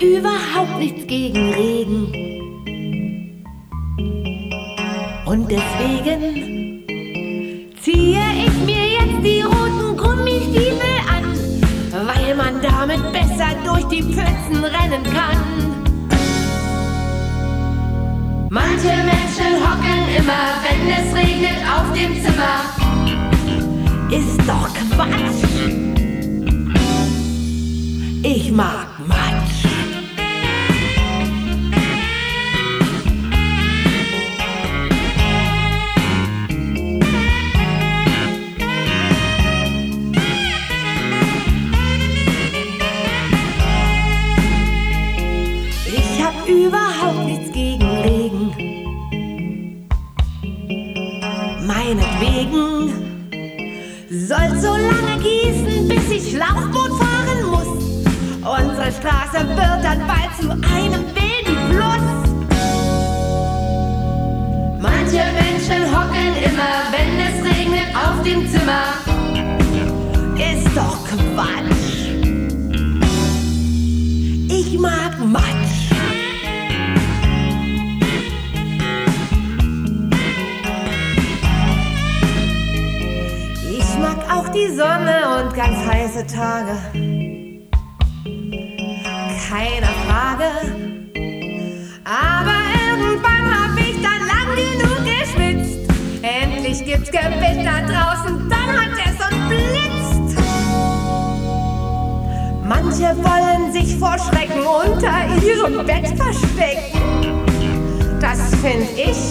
überhaupt nichts gegen Regen. Und deswegen ziehe ich mir jetzt die roten Gummistiefel an, weil man damit besser durch die Pfützen rennen kann. Manche Menschen hocken immer, wenn es regnet, auf dem Zimmer. Ist doch Quatsch. Ich mag Matsch. Ich hab überhaupt nichts gegen Regen. Meinetwegen soll's so lange gießen, bis ich Schlauchboot fahren muss. Unsere Straße wird dann bald zu einem wilden Fluss. Manche Menschen hocken immer, wenn es regnet, auf dem Zimmer. Ist doch Quatsch. Ich mag Matsch. Ich mag auch die Sonne und ganz heiße Tage. Keine Frage. Aber irgendwann hab ich dann lang genug geschwitzt. Endlich gibt's Gewitter draußen, dann hat es und blitzt. Manche wollen sich vor Schrecken unter ihrem Bett verstecken. Das find ich